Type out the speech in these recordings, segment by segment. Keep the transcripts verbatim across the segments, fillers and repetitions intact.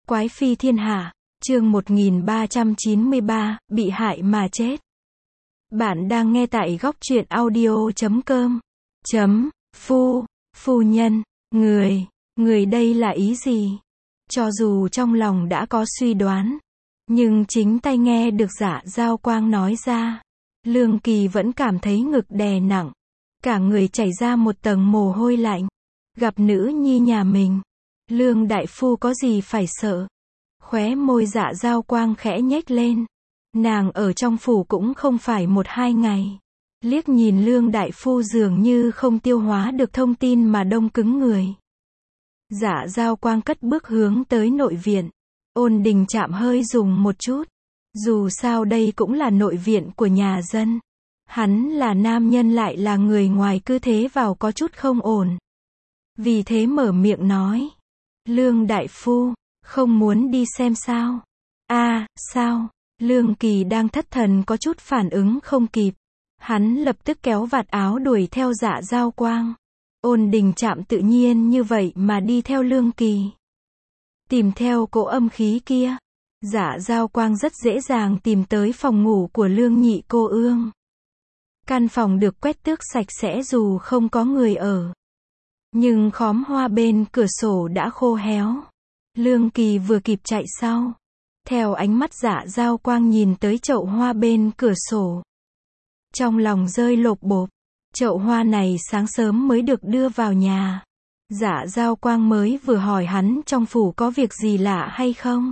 Quái phi thiên hạ, chương một nghìn ba trăm chín mươi ba, bị hại mà chết. Bạn đang nghe tại góc truyện audio chấm com. Chấm, phu, phu nhân, người, người đây là ý gì? Cho dù trong lòng đã có suy đoán, nhưng chính tai nghe được Dạ Giao Quang nói ra, Lương Kỳ vẫn cảm thấy ngực đè nặng, cả người chảy ra một tầng mồ hôi lạnh. Gặp nữ nhi nhà mình, Lương đại phu có gì phải sợ? Khóe môi Dạ Giao Quang khẽ nhếch lên. Nàng ở trong phủ cũng không phải một hai ngày. Liếc nhìn Lương đại phu dường như không tiêu hóa được thông tin mà đông cứng người. Dạ Giao Quang cất bước hướng tới nội viện. Ôn Đình Trạm hơi dùng một chút. Dù sao đây cũng là nội viện của nhà dân. Hắn là nam nhân lại là người ngoài, cứ thế vào có chút không ổn. Vì thế mở miệng nói. Lương đại phu, không muốn đi xem sao? A, à, sao? Lương Kỳ đang thất thần có chút phản ứng không kịp. Hắn lập tức kéo vạt áo đuổi theo Dạ Giao Quang. Ôn Đình Trạm tự nhiên như vậy mà đi theo Lương Kỳ. Tìm theo cỗ âm khí kia, Dạ Giao Quang rất dễ dàng tìm tới phòng ngủ của Lương nhị cô ương. Căn phòng được quét tước sạch sẽ dù không có người ở. Nhưng khóm hoa bên cửa sổ đã khô héo. Lương Kỳ vừa kịp chạy sau. Theo ánh mắt Dạ Giao Quang nhìn tới chậu hoa bên cửa sổ. Trong lòng rơi lột bột. Chậu hoa này sáng sớm mới được đưa vào nhà. Dạ Giao Quang mới vừa hỏi hắn trong phủ có việc gì lạ hay không.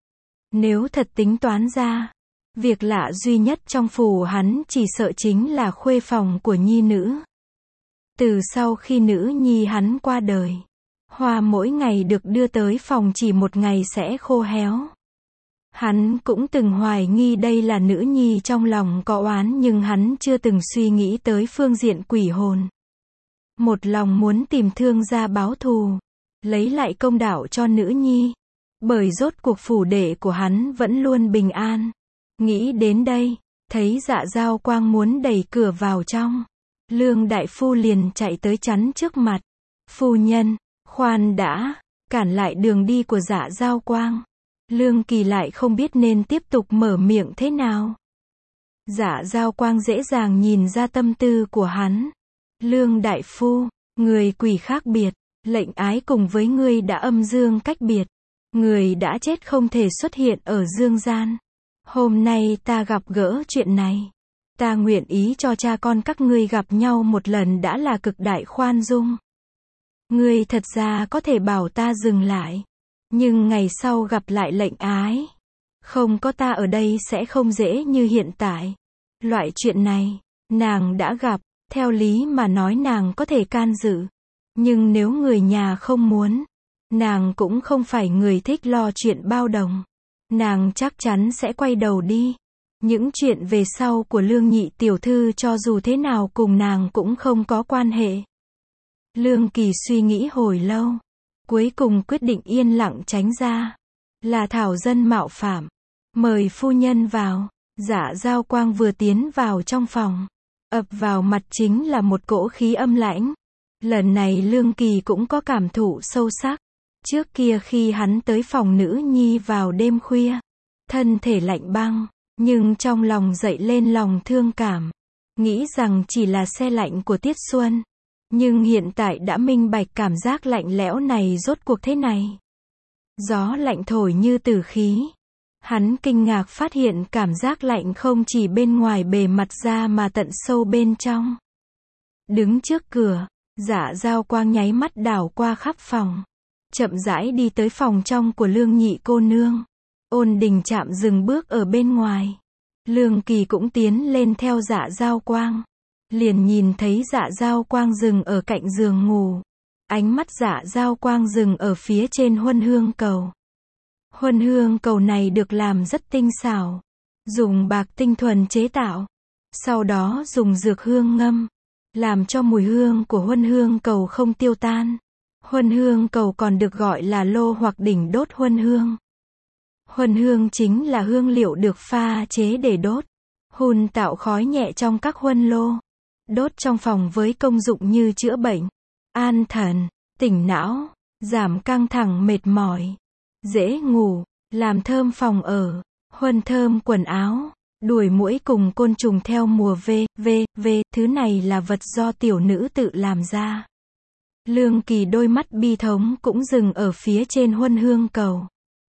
Nếu thật tính toán ra, việc lạ duy nhất trong phủ hắn chỉ sợ chính là khuê phòng của nhi nữ. Từ sau khi nữ nhi hắn qua đời, hoa mỗi ngày được đưa tới phòng chỉ một ngày sẽ khô héo. Hắn cũng từng hoài nghi đây là nữ nhi trong lòng có oán, nhưng hắn chưa từng suy nghĩ tới phương diện quỷ hồn. Một lòng muốn tìm thương gia báo thù, lấy lại công đạo cho nữ nhi. Bởi rốt cuộc phủ đệ của hắn vẫn luôn bình an. Nghĩ đến đây, thấy Dạ Giao Quang muốn đẩy cửa vào trong. Lương đại phu liền chạy tới chắn trước mặt. Phu nhân, khoan đã, cản lại đường đi của Dạ Giao Quang. Lương Kỳ lại không biết nên tiếp tục mở miệng thế nào. Dạ Giao Quang dễ dàng nhìn ra tâm tư của hắn. Lương đại phu, người quỷ khác biệt, lệnh ái cùng với ngươi đã âm dương cách biệt. Người đã chết không thể xuất hiện ở dương gian. Hôm nay ta gặp gỡ chuyện này. Ta nguyện ý cho cha con các ngươi gặp nhau một lần đã là cực đại khoan dung. Ngươi thật ra có thể bảo ta dừng lại. Nhưng ngày sau gặp lại lệnh ái. Không có ta ở đây sẽ không dễ như hiện tại. Loại chuyện này, nàng đã gặp, theo lý mà nói nàng có thể can dự. Nhưng nếu người nhà không muốn, nàng cũng không phải người thích lo chuyện bao đồng. Nàng chắc chắn sẽ quay đầu đi. Những chuyện về sau của Lương nhị tiểu thư cho dù thế nào cùng nàng cũng không có quan hệ. Lương Kỳ suy nghĩ hồi lâu. Cuối cùng quyết định yên lặng tránh ra. Là thảo dân mạo phạm. Mời phu nhân vào. Dạ Giao Quang vừa tiến vào trong phòng. Ập vào mặt chính là một cỗ khí âm lãnh. Lần này Lương Kỳ cũng có cảm thụ sâu sắc. Trước kia khi hắn tới phòng nữ nhi vào đêm khuya, thân thể lạnh băng, nhưng trong lòng dậy lên lòng thương cảm. Nghĩ rằng chỉ là se lạnh của tiết xuân. Nhưng hiện tại đã minh bạch cảm giác lạnh lẽo này rốt cuộc thế này. Gió lạnh thổi như tử khí. Hắn kinh ngạc phát hiện cảm giác lạnh không chỉ bên ngoài bề mặt da mà tận sâu bên trong. Đứng trước cửa, Dạ Giao Quang nháy mắt đảo qua khắp phòng. Chậm rãi đi tới phòng trong của Lương nhị cô nương. Ôn Đình Trạm dừng bước ở bên ngoài. Lương Kỳ cũng tiến lên theo Dạ Giao Quang. Liền nhìn thấy Dạ Giao Quang dừng ở cạnh giường ngủ. Ánh mắt Dạ Giao Quang dừng ở phía trên huân hương cầu. Huân hương cầu này được làm rất tinh xảo. Dùng bạc tinh thuần chế tạo. Sau đó dùng dược hương ngâm. Làm cho mùi hương của huân hương cầu không tiêu tan. Huân hương cầu còn được gọi là lô hoặc đỉnh đốt huân hương. Huân hương chính là hương liệu được pha chế để đốt. Hun tạo khói nhẹ trong các huân lô. Đốt trong phòng với công dụng như chữa bệnh, an thần, tỉnh não, giảm căng thẳng mệt mỏi. dễ ngủ, làm thơm phòng ở, huân thơm quần áo, đuổi muỗi cùng côn trùng theo mùa v, v, v, thứ này là vật do tiểu nữ tự làm ra. Lương Kỳ đôi mắt bi thống cũng dừng ở phía trên huân hương cầu.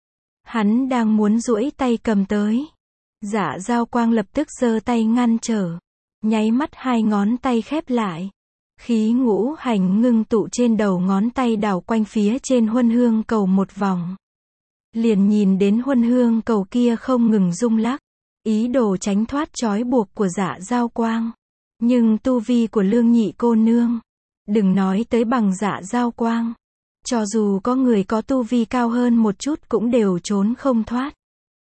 Hắn đang muốn duỗi tay cầm tới. Dạ Dao Quang lập tức giơ tay ngăn trở. Nháy mắt hai ngón tay khép lại. Khí ngũ hành ngưng tụ trên đầu ngón tay đảo quanh phía trên huân hương cầu một vòng. Liền nhìn đến huân hương cầu kia không ngừng rung lắc. Ý đồ tránh thoát trói buộc của Dạ Dao Quang. Nhưng tu vi của Lương Nhị cô nương, đừng nói tới bằng Dạ Dao Quang. Cho dù có người có tu vi cao hơn một chút cũng đều trốn không thoát.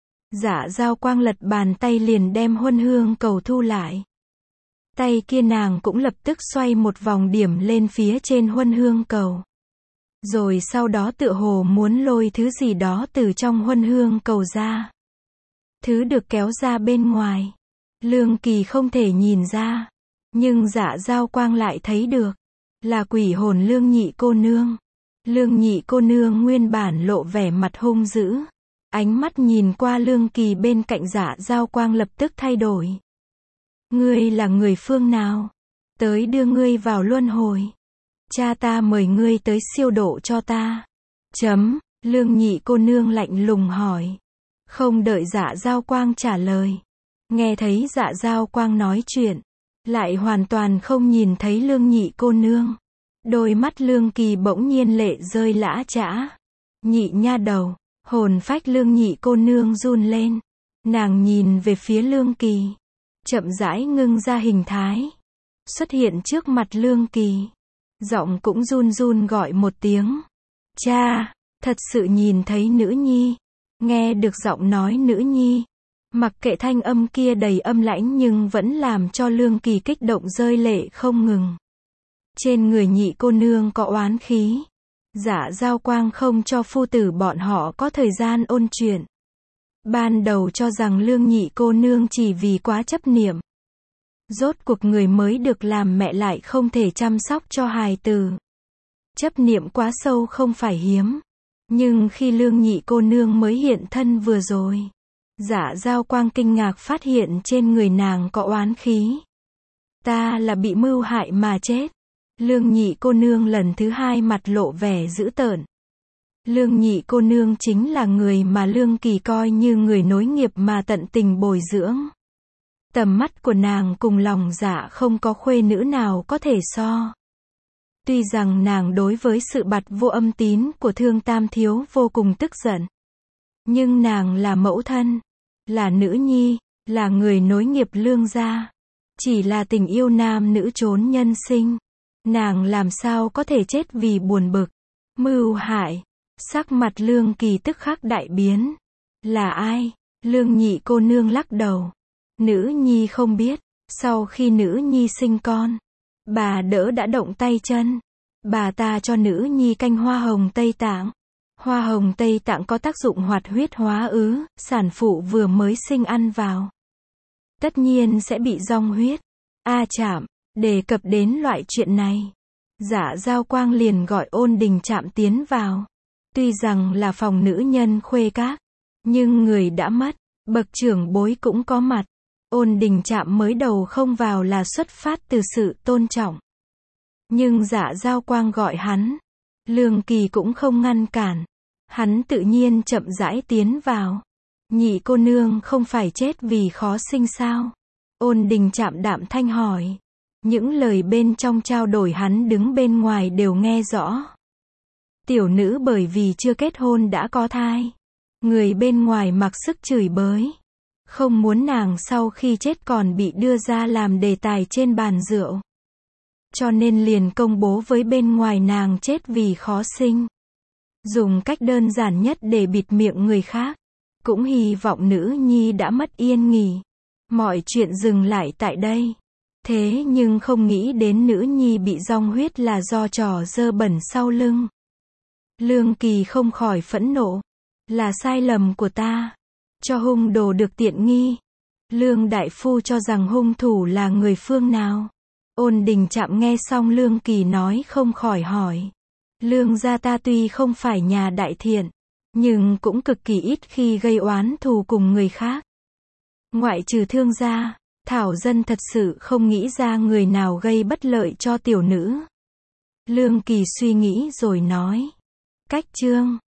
Dạ Dao Quang lật bàn tay liền đem huân hương cầu thu lại. Tay kia nàng cũng lập tức xoay một vòng điểm lên phía trên huân hương cầu. Rồi sau đó tựa hồ muốn lôi thứ gì đó từ trong huân hương cầu ra. Thứ được kéo ra bên ngoài. Lương Kỳ không thể nhìn ra. Nhưng Dạ Dao Quang lại thấy được. Là quỷ hồn Lương Nhị cô nương. Lương Nhị cô nương nguyên bản lộ vẻ mặt hung dữ. Ánh mắt nhìn qua Lương Kỳ bên cạnh Dạ Dao Quang lập tức thay đổi. Ngươi là người phương nào? Tới đưa ngươi vào luân hồi. Cha ta mời ngươi tới siêu độ cho ta. Chấm, Lương Nhị cô nương lạnh lùng hỏi. Không đợi Dạ Dao Quang trả lời. Nghe thấy Dạ Dao Quang nói chuyện. Lại hoàn toàn không nhìn thấy Lương Nhị cô nương. Đôi mắt Lương Kỳ bỗng nhiên lệ rơi lã chã. Nhị nha đầu, hồn phách Lương Nhị cô nương run lên. Nàng nhìn về phía Lương Kỳ. Chậm rãi ngưng ra hình thái. Xuất hiện trước mặt Lương Kỳ. Giọng cũng run run gọi một tiếng. Cha, thật sự nhìn thấy nữ nhi. Nghe được giọng nói nữ nhi. Mặc kệ thanh âm kia đầy âm lãnh nhưng vẫn làm cho Lương Kỳ kích động rơi lệ không ngừng. Trên người nhị cô nương có oán khí. Dạ Dao Quang không cho phu tử bọn họ có thời gian ôn chuyện. Ban đầu cho rằng Lương Nhị cô nương chỉ vì quá chấp niệm. Rốt cuộc người mới được làm mẹ lại không thể chăm sóc cho hài tử. Chấp niệm quá sâu không phải hiếm. Nhưng khi Lương Nhị cô nương mới hiện thân vừa rồi, Dạ Dao Quang kinh ngạc phát hiện trên người nàng có oán khí. Ta là bị mưu hại mà chết. Lương Nhị cô nương lần thứ hai mặt lộ vẻ dữ tợn. Lương Nhị cô nương chính là người mà Lương Kỳ coi như người nối nghiệp mà tận tình bồi dưỡng. Tầm mắt của nàng cùng lòng dạ không có khuê nữ nào có thể so. Tuy rằng nàng đối với sự bặt vô âm tín của Thương Tam thiếu vô cùng tức giận. Nhưng nàng là mẫu thân, là nữ nhi, là người nối nghiệp Lương gia. Chỉ là tình yêu nam nữ trốn nhân sinh. Nàng làm sao có thể chết vì buồn bực, mưu hại. Sắc mặt Lương Kỳ tức khắc đại biến. Là ai? Lương Nhị cô nương lắc đầu. Nữ nhi không biết. Sau khi nữ nhi sinh con, bà đỡ đã động tay chân. Bà ta cho nữ nhi canh hoa hồng Tây Tạng. Hoa hồng Tây Tạng có tác dụng hoạt huyết hóa ứ, sản phụ vừa mới sinh ăn vào. Tất nhiên sẽ bị dong huyết. A Trạm, đề cập đến loại chuyện này. Dạ Dao Quang liền gọi Ôn Đình Trạm tiến vào. Tuy rằng là phòng nữ nhân khuê các, nhưng người đã mất, bậc trưởng bối cũng có mặt. Ôn Đình Trạm mới đầu không vào là xuất phát từ sự tôn trọng. Nhưng Dạ Dao Quang gọi hắn. Lương Kỳ cũng không ngăn cản. Hắn tự nhiên chậm rãi tiến vào. Nhị cô nương không phải chết vì khó sinh sao? Ôn Đình Trạm đạm thanh hỏi. Những lời bên trong trao đổi hắn đứng bên ngoài đều nghe rõ. Tiểu nữ bởi vì chưa kết hôn đã có thai. Người bên ngoài mặc sức chửi bới. Không muốn nàng sau khi chết còn bị đưa ra làm đề tài trên bàn rượu. Cho nên liền công bố với bên ngoài nàng chết vì khó sinh. Dùng cách đơn giản nhất để bịt miệng người khác. Cũng hy vọng nữ nhi đã mất yên nghỉ. Mọi chuyện dừng lại tại đây. Thế nhưng không nghĩ đến nữ nhi bị dong huyết là do trò dơ bẩn sau lưng. Lương Kỳ không khỏi phẫn nộ. Là sai lầm của ta. Cho hung đồ được tiện nghi. Lương đại phu cho rằng hung thủ là người phương nào? Ôn Đình Trạm nghe xong Lương Kỳ nói không khỏi hỏi. Lương gia ta tuy không phải nhà đại thiện, nhưng cũng cực kỳ ít khi gây oán thù cùng người khác. Ngoại trừ Thương gia, Thảo Dân thật sự không nghĩ ra người nào gây bất lợi cho tiểu nữ. Lương Kỳ suy nghĩ rồi nói. Cách Trương